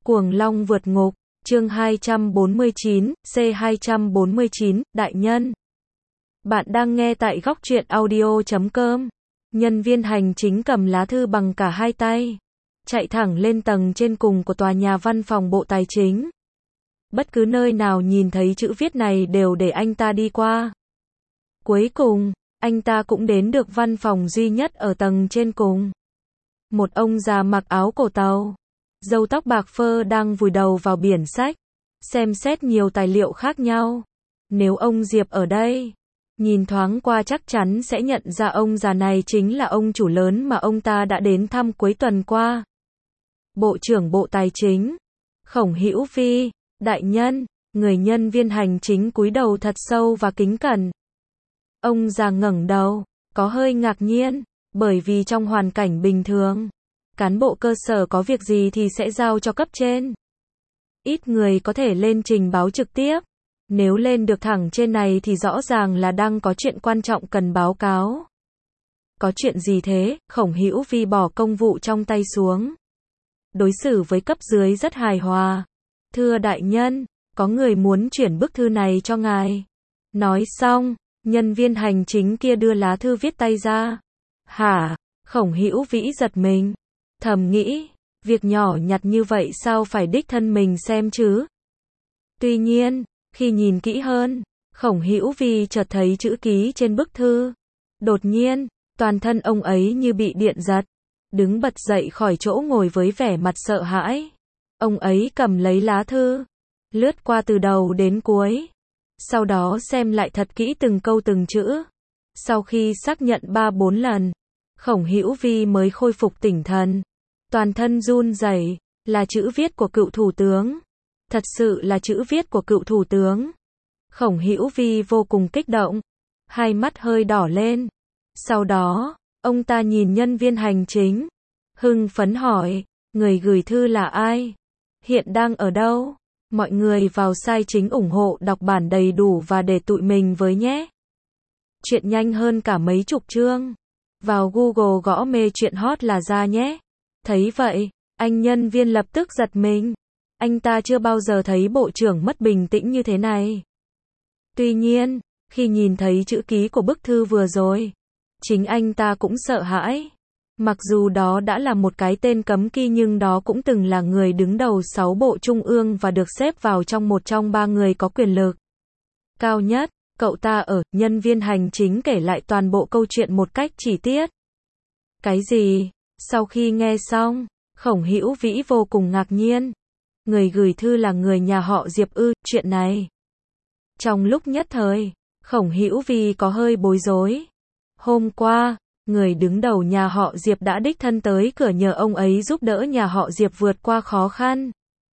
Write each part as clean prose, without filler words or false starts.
Cuồng Long vượt ngục, chương 249, C249, Đại Nhân. Bạn đang nghe tại góc truyện audio.com. Nhân viên hành chính cầm lá thư bằng cả hai tay, chạy thẳng lên tầng trên cùng của tòa nhà văn phòng Bộ Tài chính. Bất cứ nơi nào nhìn thấy chữ viết này đều để anh ta đi qua. Cuối cùng, anh ta cũng đến được văn phòng duy nhất ở tầng trên cùng. Một ông già mặc áo cổ tàu, râu tóc bạc phơ đang vùi đầu vào biển sách, xem xét nhiều tài liệu khác nhau. Nếu ông Diệp ở đây, nhìn thoáng qua chắc chắn sẽ nhận ra ông già này chính là ông chủ lớn mà ông ta đã đến thăm cuối tuần qua. Bộ trưởng Bộ Tài chính, Khổng Hữu Vi, đại nhân. Người nhân viên hành chính cúi đầu thật sâu và kính cẩn. Ông già ngẩng đầu, có hơi ngạc nhiên, bởi vì trong hoàn cảnh bình thường, cán bộ cơ sở có việc gì thì sẽ giao cho cấp trên. Ít người có thể lên trình báo trực tiếp. Nếu lên được thẳng trên này thì rõ ràng là đang có chuyện quan trọng cần báo cáo. Có chuyện gì thế? Khổng Hữu Vi bỏ công vụ trong tay xuống. Đối xử với cấp dưới rất hài hòa. Thưa đại nhân, có người muốn chuyển bức thư này cho ngài. Nói xong, nhân viên hành chính kia đưa lá thư viết tay ra. Hả? Khổng Hữu Vi giật mình, thầm nghĩ, việc nhỏ nhặt như vậy sao phải đích thân mình xem chứ? Tuy nhiên, khi nhìn kỹ hơn, Khổng Hữu Vi chợt thấy chữ ký trên bức thư. Đột nhiên, toàn thân ông ấy như bị điện giật, đứng bật dậy khỏi chỗ ngồi với vẻ mặt sợ hãi. Ông ấy cầm lấy lá thư, lướt qua từ đầu đến cuối, sau đó xem lại thật kỹ từng câu từng chữ. Sau khi xác nhận 3-4 lần, Khổng Hữu Vi mới khôi phục tỉnh thần. Toàn thân run rẩy, là chữ viết của cựu thủ tướng. Thật sự là chữ viết của cựu thủ tướng. Khổng Hữu Vi vô cùng kích động, hai mắt hơi đỏ lên. Sau đó, ông ta nhìn nhân viên hành chính, hưng phấn hỏi, người gửi thư là ai? Hiện đang ở đâu? Mọi người vào sai chính ủng hộ đọc bản đầy đủ và để tụi mình với nhé. Chuyện nhanh hơn cả mấy chục chương. Vào Google gõ mê chuyện hot là ra nhé. Thấy vậy, anh nhân viên lập tức giật mình. Anh ta chưa bao giờ thấy bộ trưởng mất bình tĩnh như thế này. Tuy nhiên, khi nhìn thấy chữ ký của bức thư vừa rồi, chính anh ta cũng sợ hãi. Mặc dù đó đã là một cái tên cấm kỵ nhưng đó cũng từng là người đứng đầu 6 bộ trung ương và được xếp vào trong một trong 3 người có quyền lực cao nhất. Cậu ta ở, nhân viên hành chính kể lại toàn bộ câu chuyện một cách chi tiết. Cái gì? Sau khi nghe xong, Khổng Hữu Vi vô cùng ngạc nhiên. Người gửi thư là người nhà họ Diệp ư? Chuyện này. Trong lúc nhất thời, Khổng Hữu Vi có hơi bối rối. Hôm qua, người đứng đầu nhà họ Diệp đã đích thân tới cửa nhờ ông ấy giúp đỡ nhà họ Diệp vượt qua khó khăn.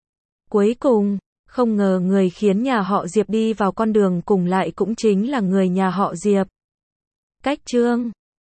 Cuối cùng, không ngờ người khiến nhà họ Diệp đi vào con đường cùng lại cũng chính là người nhà họ Diệp. Cách chương